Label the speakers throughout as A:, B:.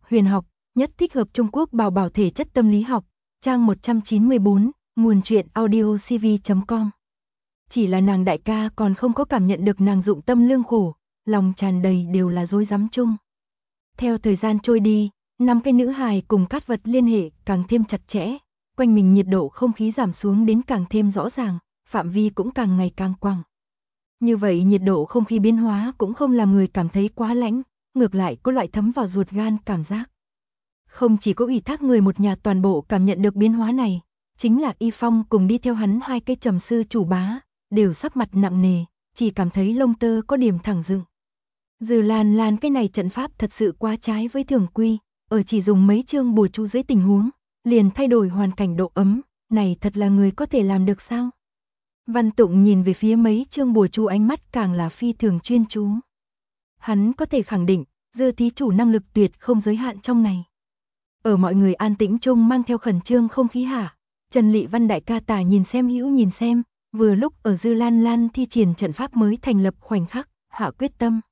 A: huyền học, nhất thích hợp Trung Quốc bảo bảo thể chất tâm lý học, trang 194, nguồn truyện audiocv.com. Chỉ là nàng đại ca còn không có cảm nhận được nàng dụng tâm lương khổ, lòng tràn đầy đều là rối rắm chung. Theo thời gian trôi đi, 5 cái nữ hài cùng cát vật liên hệ càng thêm chặt chẽ, quanh mình nhiệt độ không khí giảm xuống đến càng thêm rõ ràng, phạm vi cũng càng ngày càng quảng. Như vậy nhiệt độ không khí biến hóa cũng không làm người cảm thấy quá lạnh, ngược lại có loại thấm vào ruột gan cảm giác. Không chỉ có ủy thác người một nhà toàn bộ cảm nhận được biến hóa này, chính là Y Phong cùng đi theo hắn 2 cái trầm sư chủ bá, đều sắc mặt nặng nề, chỉ cảm thấy lông tơ có điểm thẳng dựng. Dư Lan Lan cái này trận pháp thật sự quá trái với thường quy, ở chỉ dùng mấy chương bùa chú dưới tình huống, liền thay đổi hoàn cảnh độ ấm, này thật là người có thể làm được sao? Văn Tụng nhìn về phía mấy chương bùa chú ánh mắt càng là phi thường chuyên chú. Hắn có thể khẳng định, Dư thí chủ năng lực tuyệt không giới hạn trong này. Ở mọi người an tĩnh chung mang theo khẩn trương không khí hạ, Trần Lị Văn đại ca tả nhìn xem hữu nhìn xem, vừa lúc ở Dư Lan Lan thi triển trận pháp mới thành lập khoảnh khắc, hạ quyết tâm.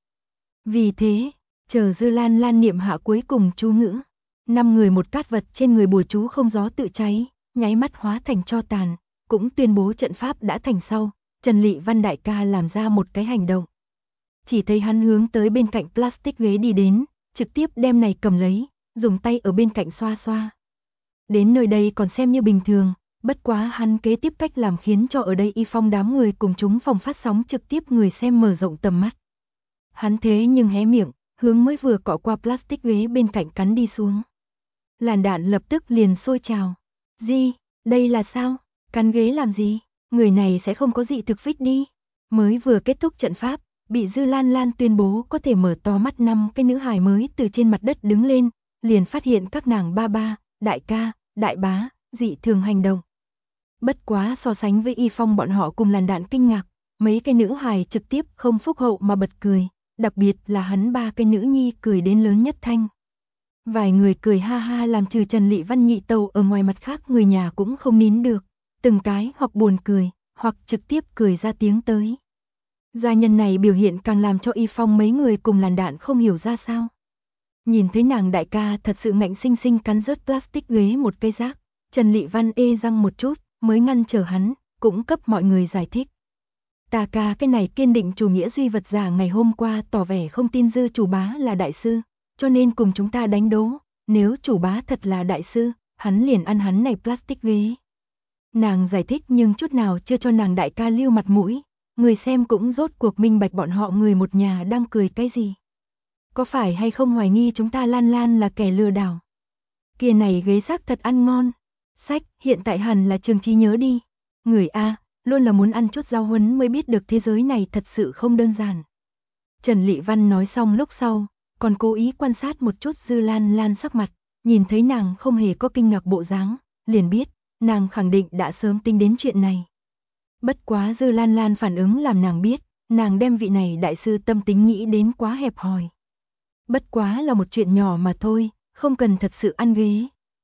A: Vì thế, chờ Dư Lan Lan niệm hạ cuối cùng chú ngữ, 5 người một cát vật trên người bùa chú không gió tự cháy, nháy mắt hóa thành tro tàn, cũng tuyên bố trận pháp đã thành sau. Trần Lị Văn đại ca làm ra một cái hành động. Chỉ thấy hắn hướng tới bên cạnh plastic ghế đi đến, trực tiếp đem này cầm lấy, dùng tay ở bên cạnh xoa xoa. Đến nơi đây còn xem như bình thường, bất quá hắn kế tiếp cách làm khiến cho ở đây Y Phong đám người cùng chúng phòng phát sóng trực tiếp người xem mở rộng tầm mắt. Hắn thế nhưng hé miệng, hướng mới vừa cọ qua plastic ghế bên cạnh cắn đi xuống. Làn đạn lập tức liền sôi trào. Gì, đây là sao? Cắn ghế làm gì? Người này sẽ không có dị thực phích đi. Mới vừa kết thúc trận pháp, bị Dư Lan Lan tuyên bố có thể mở to mắt 5 cái nữ hài mới từ trên mặt đất đứng lên, liền phát hiện các nàng ba ba, đại ca, đại bá, dị thường hành động. Bất quá so sánh với Y Phong bọn họ cùng làn đạn kinh ngạc, mấy cái nữ hài trực tiếp không phúc hậu mà bật cười, đặc biệt là hắn 3 cái nữ nhi cười đến lớn nhất thanh. Vài người cười ha ha làm trừ Trần Lị Văn nhị tàu ở ngoài mặt khác người nhà cũng không nín được, từng cái hoặc buồn cười, hoặc trực tiếp cười ra tiếng tới. Gia nhân này biểu hiện càng làm cho Y Phong mấy người cùng làn đạn không hiểu ra sao. Nhìn thấy nàng đại ca thật sự ngạnh sinh sinh cắn rớt plastic ghế một cây rác, Trần Lị Văn ê răng một chút, mới ngăn trở hắn, cũng cấp mọi người giải thích. Ta ca cái này kiên định chủ nghĩa duy vật giả ngày hôm qua tỏ vẻ không tin Dư chủ bá là đại sư, cho nên cùng chúng ta đánh đố, nếu chủ bá thật là đại sư, hắn liền ăn hắn này plastic ghế. Nàng giải thích nhưng chút nào chưa cho nàng đại ca lưu mặt mũi, người xem cũng rốt cuộc minh bạch bọn họ người một nhà đang cười cái gì. Có phải hay không hoài nghi chúng ta Lan Lan là kẻ lừa đảo? Kia này ghế xác thật ăn ngon. Sách, hiện tại hẳn là trường trí nhớ đi. Người A, luôn là muốn ăn chút rau huấn mới biết được thế giới này thật sự không đơn giản. Trần Lị Văn nói xong lúc sau, còn cố ý quan sát một chút Dư Lan Lan sắc mặt, nhìn thấy nàng không hề có kinh ngạc bộ dáng, liền biết, nàng khẳng định đã sớm tính đến chuyện này. Bất quá Dư Lan Lan phản ứng làm nàng biết, nàng đem vị này đại sư tâm tính nghĩ đến quá hẹp hòi. Bất quá là một chuyện nhỏ mà thôi, không cần thật sự ăn ghế.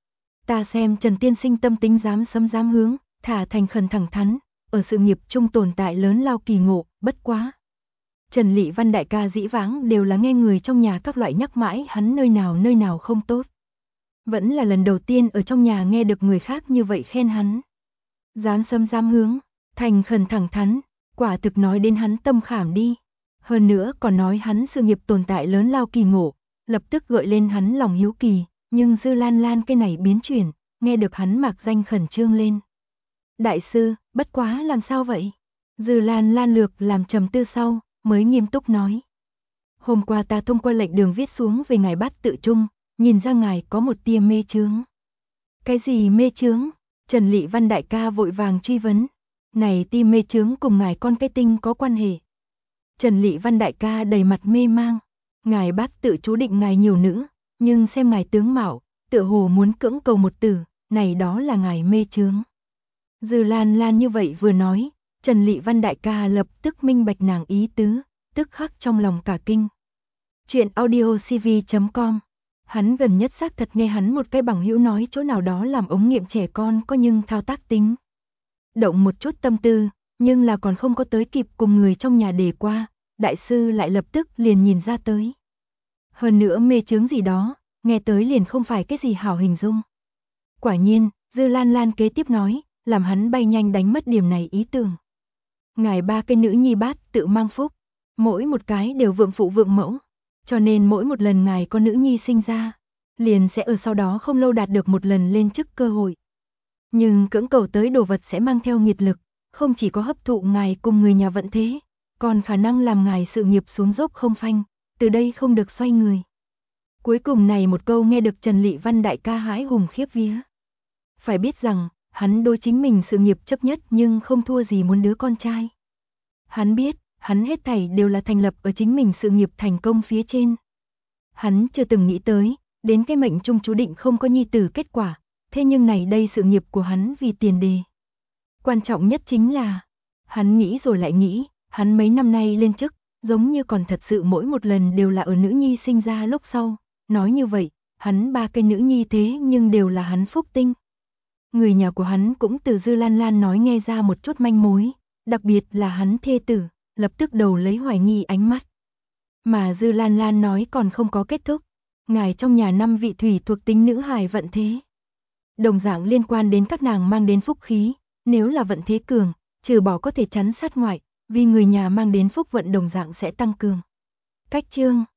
A: Ta xem Trần tiên sinh tâm tính dám sấm dám hướng, thả thành khẩn thẳng thắn, ở sự nghiệp chung tồn tại lớn lao kỳ ngộ, bất quá. Trần Lị Văn đại ca dĩ vãng đều là nghe người trong nhà các loại nhắc mãi hắn nơi nào không tốt. Vẫn là lần đầu tiên ở trong nhà nghe được người khác như vậy khen hắn. Dám sấm dám hướng, thành khẩn thẳng thắn, quả thực nói đến hắn tâm khảm đi. Hơn nữa còn nói hắn sự nghiệp tồn tại lớn lao kỳ ngộ, lập tức gợi lên hắn lòng hiếu kỳ, nhưng Dư Lan Lan cái này biến chuyển, nghe được hắn mạc danh khẩn trương lên. Đại sư, bất quá làm sao vậy? Dư Lan Lan lược làm trầm tư sau, mới nghiêm túc nói. Hôm qua ta thông qua lệnh đường viết xuống về ngài Bát Tự Trung, nhìn ra ngài có một tia mê chướng. Cái gì mê chướng? Trần Lị Văn đại ca vội vàng truy vấn. Này tia mê chướng cùng ngài con cái tinh có quan hệ. Trần Lị Văn đại ca đầy mặt mê mang. Ngài Bát Tự chú định ngài nhiều nữ, nhưng xem ngài tướng mạo, tựa hồ muốn cưỡng cầu một tử, này đó là ngài mê chướng. Dư Lan Lan như vậy vừa nói, Trần Lị Văn đại ca lập tức minh bạch nàng ý tứ, tức khắc trong lòng cả kinh. Chuyện audiocv.com. Hắn gần nhất xác thật nghe hắn một cái bằng hữu nói chỗ nào đó làm ống nghiệm trẻ con có nhưng thao tác tính. Động một chút tâm tư, nhưng là còn không có tới kịp cùng người trong nhà đề qua, đại sư lại lập tức liền nhìn ra tới. Hơn nữa mê chướng gì đó, nghe tới liền không phải cái gì hảo hình dung. Quả nhiên, Dư Lan Lan kế tiếp nói, làm hắn bay nhanh đánh mất điểm này ý tưởng. Ngài ba cái nữ nhi bát tự mang phúc, mỗi một cái đều vượng phụ vượng mẫu, cho nên mỗi một lần ngài có nữ nhi sinh ra, liền sẽ ở sau đó không lâu đạt được một lần lên chức cơ hội. Nhưng cưỡng cầu tới đồ vật sẽ mang theo nghiệt lực, không chỉ có hấp thụ ngài cùng người nhà vận thế, còn khả năng làm ngài sự nghiệp xuống dốc không phanh, từ đây không được xoay người. Cuối cùng này một câu nghe được Trần Lị Văn đại ca hãi hùng khiếp vía. Phải biết rằng, hắn đối chính mình sự nghiệp chấp nhất nhưng không thua gì muốn đứa con trai. Hắn biết, hắn hết thảy đều là thành lập ở chính mình sự nghiệp thành công phía trên. Hắn chưa từng nghĩ tới, đến cái mệnh trung chú định không có nhi tử kết quả, thế nhưng này đây sự nghiệp của hắn vì tiền đề. Quan trọng nhất chính là, hắn nghĩ rồi lại nghĩ, hắn mấy năm nay lên chức, giống như còn thật sự mỗi một lần đều là ở nữ nhi sinh ra lúc sau. Nói như vậy, hắn ba cái nữ nhi thế nhưng đều là hắn phúc tinh. Người nhà của hắn cũng từ Dư Lan Lan nói nghe ra một chút manh mối, đặc biệt là hắn thê tử, lập tức đầu lấy hoài nghi ánh mắt. Mà Dư Lan Lan nói còn không có kết thúc, ngài trong nhà 5 vị thủy thuộc tính nữ hài vận thế. Đồng dạng liên quan đến các nàng mang đến phúc khí, nếu là vận thế cường, trừ bỏ có thể chắn sát ngoại, vì người nhà mang đến phúc vận đồng dạng sẽ tăng cường. Cách chương